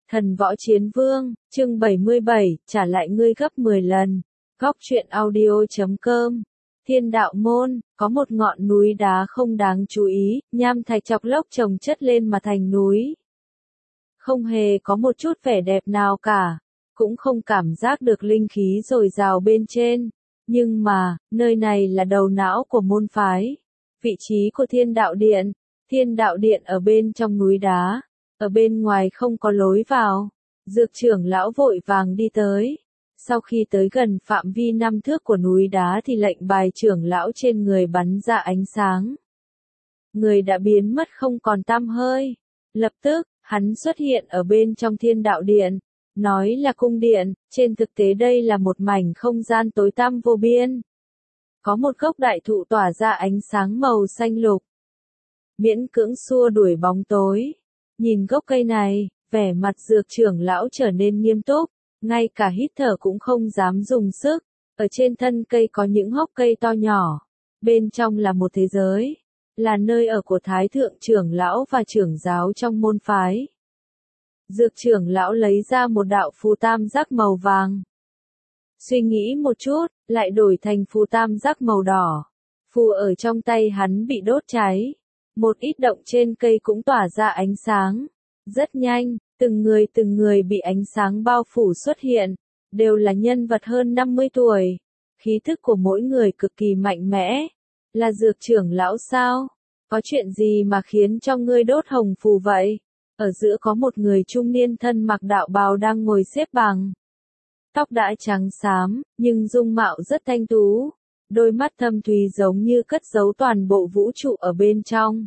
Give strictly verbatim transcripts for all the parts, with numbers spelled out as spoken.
Thần Võ Chiến Vương, chương bảy mươi bảy, trả lại ngươi gấp mười lần. Góc truyện audio chấm com. Thiên Đạo Môn, có một ngọn núi đá không đáng chú ý, nham thạch chọc lốc chồng chất lên mà thành núi. Không hề có một chút vẻ đẹp nào cả, cũng không cảm giác được linh khí dồi dào bên trên. Nhưng mà, nơi này là đầu não của môn phái. Vị trí của Thiên Đạo Điện. Thiên Đạo Điện ở bên trong núi đá. Ở bên ngoài không có lối vào. Dược trưởng lão vội vàng đi tới. Sau khi tới gần phạm vi năm thước của núi đá thì lệnh bài trưởng lão trên người bắn ra ánh sáng. Người đã biến mất không còn tăm hơi. Lập tức, hắn xuất hiện ở bên trong Thiên Đạo Điện. Nói là cung điện, trên thực tế đây là một mảnh không gian tối tăm vô biên. Có một gốc đại thụ tỏa ra ánh sáng màu xanh lục. Miễn cưỡng xua đuổi bóng tối. Nhìn gốc cây này, vẻ mặt dược trưởng lão trở nên nghiêm túc, ngay cả hít thở cũng không dám dùng sức. Ở trên thân cây có những hốc cây to nhỏ, bên trong là một thế giới, là nơi ở của Thái Thượng trưởng lão và trưởng giáo trong môn phái. Dược trưởng lão lấy ra một đạo phù tam giác màu vàng. Suy nghĩ một chút, lại đổi thành phù tam giác màu đỏ. Phù ở trong tay hắn bị đốt cháy. Một ít động trên cây cũng tỏa ra ánh sáng. Rất nhanh, từng người từng người bị ánh sáng bao phủ xuất hiện, đều là nhân vật hơn năm mươi tuổi. Khí thức của mỗi người cực kỳ mạnh mẽ. Là dược trưởng lão sao? Có chuyện gì mà khiến cho ngươi đốt hồng phù vậy? Ở giữa có một người trung niên thân mặc đạo bào đang ngồi xếp bằng. Tóc đã trắng xám, nhưng dung mạo rất thanh tú. Đôi mắt thâm thúy giống như cất giấu toàn bộ vũ trụ ở bên trong.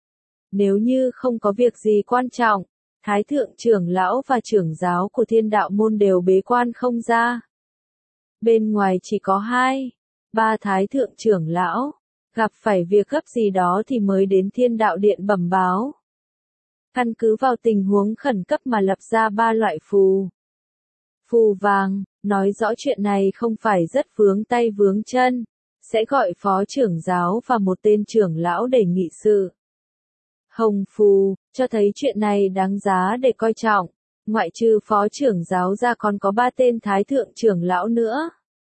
Nếu như không có việc gì quan trọng, Thái Thượng trưởng lão và trưởng giáo của Thiên Đạo Môn đều bế quan không ra. Bên ngoài chỉ có hai, ba Thái Thượng trưởng lão, gặp phải việc gấp gì đó thì mới đến Thiên Đạo Điện bẩm báo. Căn cứ vào tình huống khẩn cấp mà lập ra ba loại phù. Phù vàng, nói rõ chuyện này không phải rất vướng tay vướng chân, sẽ gọi phó trưởng giáo và một tên trưởng lão để nghị sự. Hồng phù, cho thấy chuyện này đáng giá để coi trọng, ngoại trừ phó trưởng giáo ra còn có ba tên thái thượng trưởng lão nữa.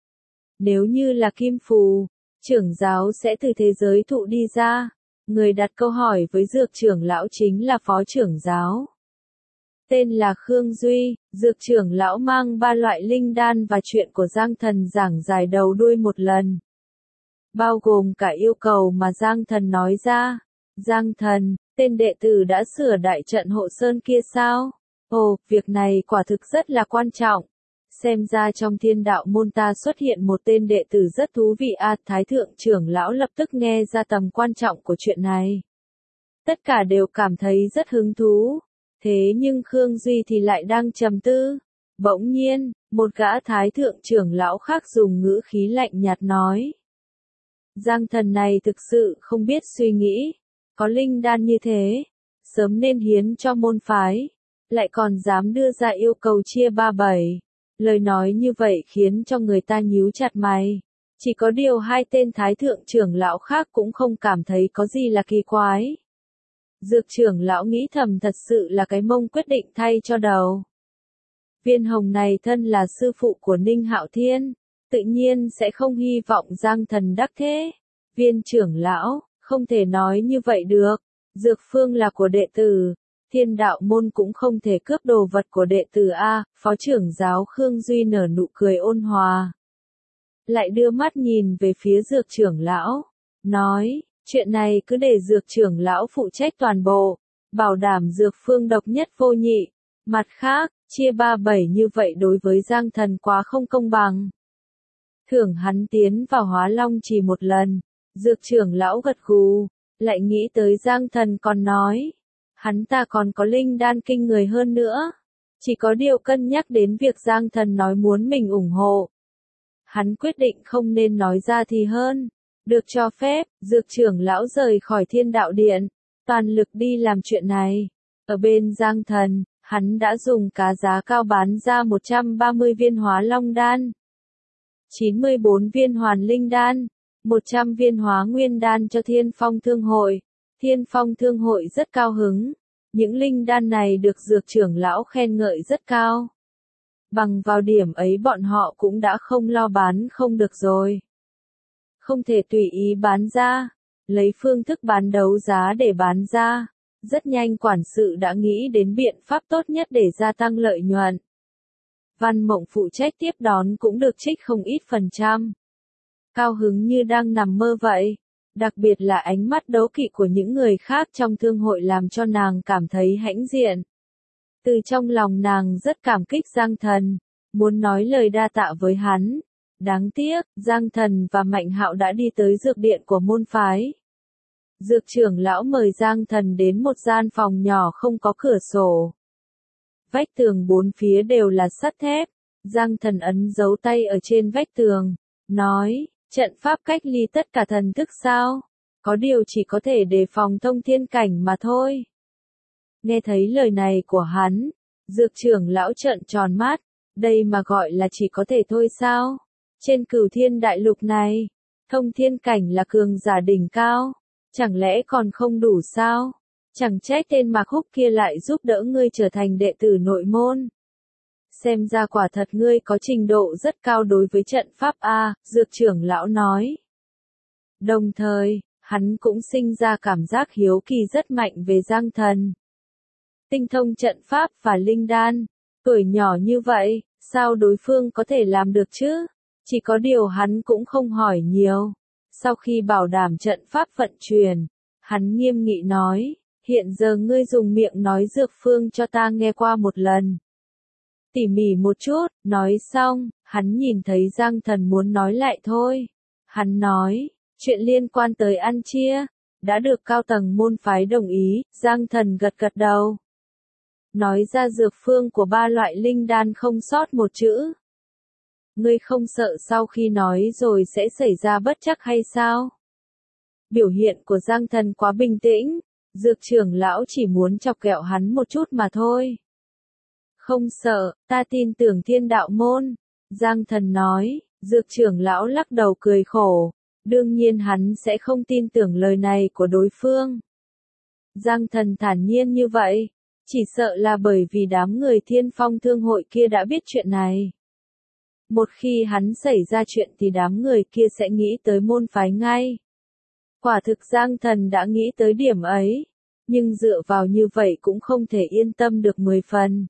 Nếu như là kim phù, trưởng giáo sẽ từ thế giới thụ đi ra. Người đặt câu hỏi với dược trưởng lão chính là phó trưởng giáo. Tên là Khương Duy, dược trưởng lão mang ba loại linh đan và chuyện của Giang Thần giảng dài đầu đuôi một lần. Bao gồm cả yêu cầu mà Giang Thần nói ra. Giang Thần, tên đệ tử đã sửa đại trận hộ sơn kia sao? Ồ, việc này quả thực rất là quan trọng. Xem ra trong Thiên Đạo Môn ta xuất hiện một tên đệ tử rất thú vị à, Thái Thượng trưởng lão lập tức nghe ra tầm quan trọng của chuyện này. Tất cả đều cảm thấy rất hứng thú. Thế nhưng Khương Duy thì lại đang trầm tư. Bỗng nhiên, một gã Thái Thượng trưởng lão khác dùng ngữ khí lạnh nhạt nói. Giang Thần này thực sự không biết suy nghĩ. Có linh đan như thế, sớm nên hiến cho môn phái. Lại còn dám đưa ra yêu cầu chia ba bảy. Lời nói như vậy khiến cho người ta nhíu chặt mày. Chỉ có điều hai tên thái thượng trưởng lão khác cũng không cảm thấy có gì là kỳ quái. Dược trưởng lão nghĩ thầm thật sự là cái mông quyết định thay cho đầu. Viên hồng này thân là sư phụ của Ninh Hạo Thiên, tự nhiên sẽ không hy vọng Giang Thần đắc thế. Viên trưởng lão, không thể nói như vậy được. Dược phương là của đệ tử. Thiên Đạo Môn cũng không thể cướp đồ vật của đệ tử A, phó trưởng giáo Khương Duy nở nụ cười ôn hòa. Lại đưa mắt nhìn về phía dược trưởng lão, nói, chuyện này cứ để dược trưởng lão phụ trách toàn bộ, bảo đảm dược phương độc nhất vô nhị. Mặt khác, chia ba bảy như vậy đối với Giang Thần quá không công bằng. Thưởng hắn tiến vào Hóa Long chỉ một lần, dược trưởng lão gật gù, lại nghĩ tới Giang Thần còn nói. Hắn ta còn có linh đan kinh người hơn nữa. Chỉ có điều cân nhắc đến việc Giang Thần nói muốn mình ủng hộ. Hắn quyết định không nên nói ra thì hơn. Được cho phép, dược trưởng lão rời khỏi Thiên Đạo Điện. Toàn lực đi làm chuyện này. Ở bên Giang Thần, hắn đã dùng cá giá cao bán ra một trăm ba mươi viên Hóa Long đan. chín mươi bốn viên Hoàn Linh đan. một trăm viên Hóa Nguyên đan cho Thiên Phong Thương hội. Thiên Phong Thương hội rất cao hứng. Những linh đan này được dược trưởng lão khen ngợi rất cao. Bằng vào điểm ấy bọn họ cũng đã không lo bán không được rồi. Không thể tùy ý bán ra, lấy phương thức bán đấu giá để bán ra. Rất nhanh quản sự đã nghĩ đến biện pháp tốt nhất để gia tăng lợi nhuận. Văn Mộng phụ trách tiếp đón cũng được trích không ít phần trăm. Cao hứng như đang nằm mơ vậy. Đặc biệt là ánh mắt đố kỵ của những người khác trong thương hội làm cho nàng cảm thấy hãnh diện. Từ trong lòng nàng rất cảm kích Giang Thần, muốn nói lời đa tạ với hắn. Đáng tiếc, Giang Thần và Mạnh Hạo đã đi tới dược điện của môn phái. Dược trưởng lão mời Giang Thần đến một gian phòng nhỏ không có cửa sổ. Vách tường bốn phía đều là sắt thép. Giang Thần ấn dấu tay ở trên vách tường, nói, trận pháp cách ly tất cả thần thức sao? Có điều chỉ có thể đề phòng thông thiên cảnh mà thôi. Nghe thấy lời này của hắn, dược trưởng lão trợn tròn mắt, đây mà gọi là chỉ có thể thôi sao? Trên Cửu Thiên đại lục này, thông thiên cảnh là cường giả đỉnh cao, chẳng lẽ còn không đủ sao? Chẳng trách tên Mạc Húc kia lại giúp đỡ ngươi trở thành đệ tử nội môn. Xem ra quả thật ngươi có trình độ rất cao đối với trận pháp A, dược trưởng lão nói. Đồng thời, hắn cũng sinh ra cảm giác hiếu kỳ rất mạnh về Giang Thần. Tinh thông trận pháp và linh đan, tuổi nhỏ như vậy, sao đối phương có thể làm được chứ? Chỉ có điều hắn cũng không hỏi nhiều. Sau khi bảo đảm trận pháp vận chuyển, hắn nghiêm nghị nói, hiện giờ ngươi dùng miệng nói dược phương cho ta nghe qua một lần. Tỉ mỉ một chút, nói xong, hắn nhìn thấy Giang Thần muốn nói lại thôi. Hắn nói, chuyện liên quan tới ăn chia, đã được cao tầng môn phái đồng ý, Giang Thần gật gật đầu. Nói ra dược phương của ba loại linh đan không sót một chữ. Ngươi không sợ sau khi nói rồi sẽ xảy ra bất trắc hay sao? Biểu hiện của Giang Thần quá bình tĩnh, dược trưởng lão chỉ muốn chọc ghẹo hắn một chút mà thôi. Không sợ, ta tin tưởng Thiên Đạo môn. Giang Thần nói, dược trưởng lão lắc đầu cười khổ. Đương nhiên hắn sẽ không tin tưởng lời này của đối phương. Giang Thần thản nhiên như vậy, chỉ sợ là bởi vì đám người Thiên Phong thương hội kia đã biết chuyện này. Một khi hắn xảy ra chuyện thì đám người kia sẽ nghĩ tới môn phái ngay. Quả thực Giang Thần đã nghĩ tới điểm ấy, nhưng dựa vào như vậy cũng không thể yên tâm được mười phần.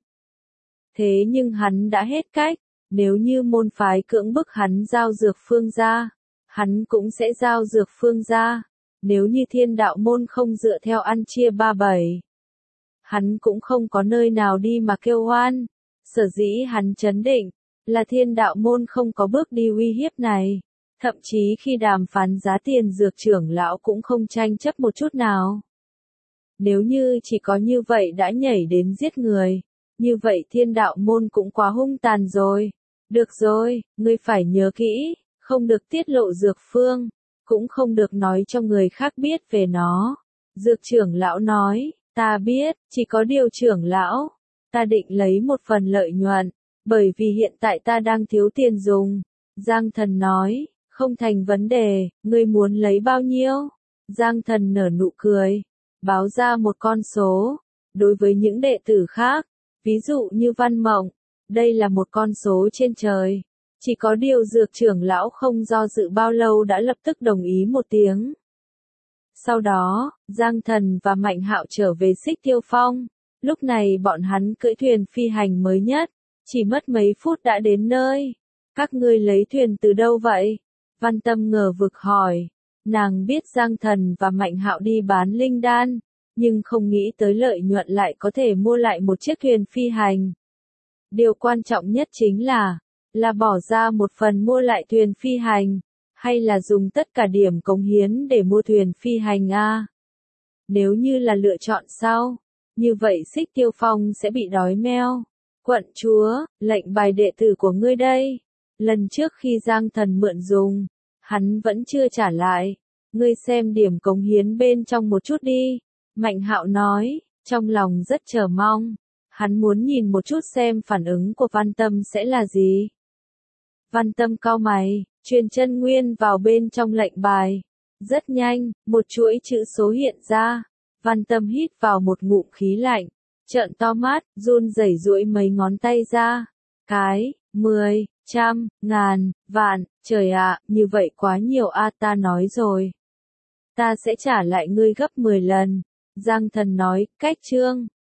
Thế nhưng hắn đã hết cách, nếu như môn phái cưỡng bức hắn giao dược phương ra, hắn cũng sẽ giao dược phương ra. Nếu như Thiên Đạo môn không dựa theo ăn chia ba bảy, hắn cũng không có nơi nào đi mà kêu oan. Sở dĩ hắn chấn định, là Thiên Đạo môn không có bước đi uy hiếp này. Thậm chí khi đàm phán giá tiền dược trưởng lão cũng không tranh chấp một chút nào. Nếu như chỉ có như vậy đã nhảy đến giết người, như vậy Thiên Đạo môn cũng quá hung tàn rồi. Được rồi, ngươi phải nhớ kỹ, không được tiết lộ dược phương, cũng không được nói cho người khác biết về nó. Dược trưởng lão nói, ta biết, chỉ có điều trưởng lão, ta định lấy một phần lợi nhuận, bởi vì hiện tại ta đang thiếu tiền dùng. Giang Thần nói, không thành vấn đề, ngươi muốn lấy bao nhiêu? Giang Thần nở nụ cười, báo ra một con số. Đối với những đệ tử khác, ví dụ như Văn Mộng, đây là một con số trên trời. Chỉ có điều dược trưởng lão không do dự bao lâu đã lập tức đồng ý một tiếng. Sau đó, Giang Thần và Mạnh Hạo trở về Xích Tiêu Phong. Lúc này bọn hắn cưỡi thuyền phi hành mới nhất, chỉ mất mấy phút đã đến nơi. Các ngươi lấy thuyền từ đâu vậy? Văn Tâm ngờ vực hỏi. Nàng biết Giang Thần và Mạnh Hạo đi bán linh đan, nhưng không nghĩ tới lợi nhuận lại có thể mua lại một chiếc thuyền phi hành. Điều quan trọng nhất chính là, là bỏ ra một phần mua lại thuyền phi hành, hay là dùng tất cả điểm cống hiến để mua thuyền phi hành a? Nếu như là lựa chọn sau, như vậy Xích Tiêu Phong sẽ bị đói meo. Quận chúa, lệnh bài đệ tử của ngươi đây. Lần trước khi Giang Thần mượn dùng, hắn vẫn chưa trả lại. Ngươi xem điểm cống hiến bên trong một chút đi. Mạnh Hạo nói, trong lòng rất chờ mong. Hắn muốn nhìn một chút xem phản ứng của Văn Tâm sẽ là gì. Văn Tâm cau mày, truyền chân nguyên vào bên trong lệnh bài. Rất nhanh, một chuỗi chữ số hiện ra. Văn Tâm hít vào một ngụm khí lạnh, trợn to mắt, run rẩy duỗi mấy ngón tay ra. Cái, mười, trăm, ngàn, vạn, trời ạ, như vậy quá nhiều a ta nói rồi. Ta sẽ trả lại ngươi gấp mười lần. Giang Thần nói, cách chương.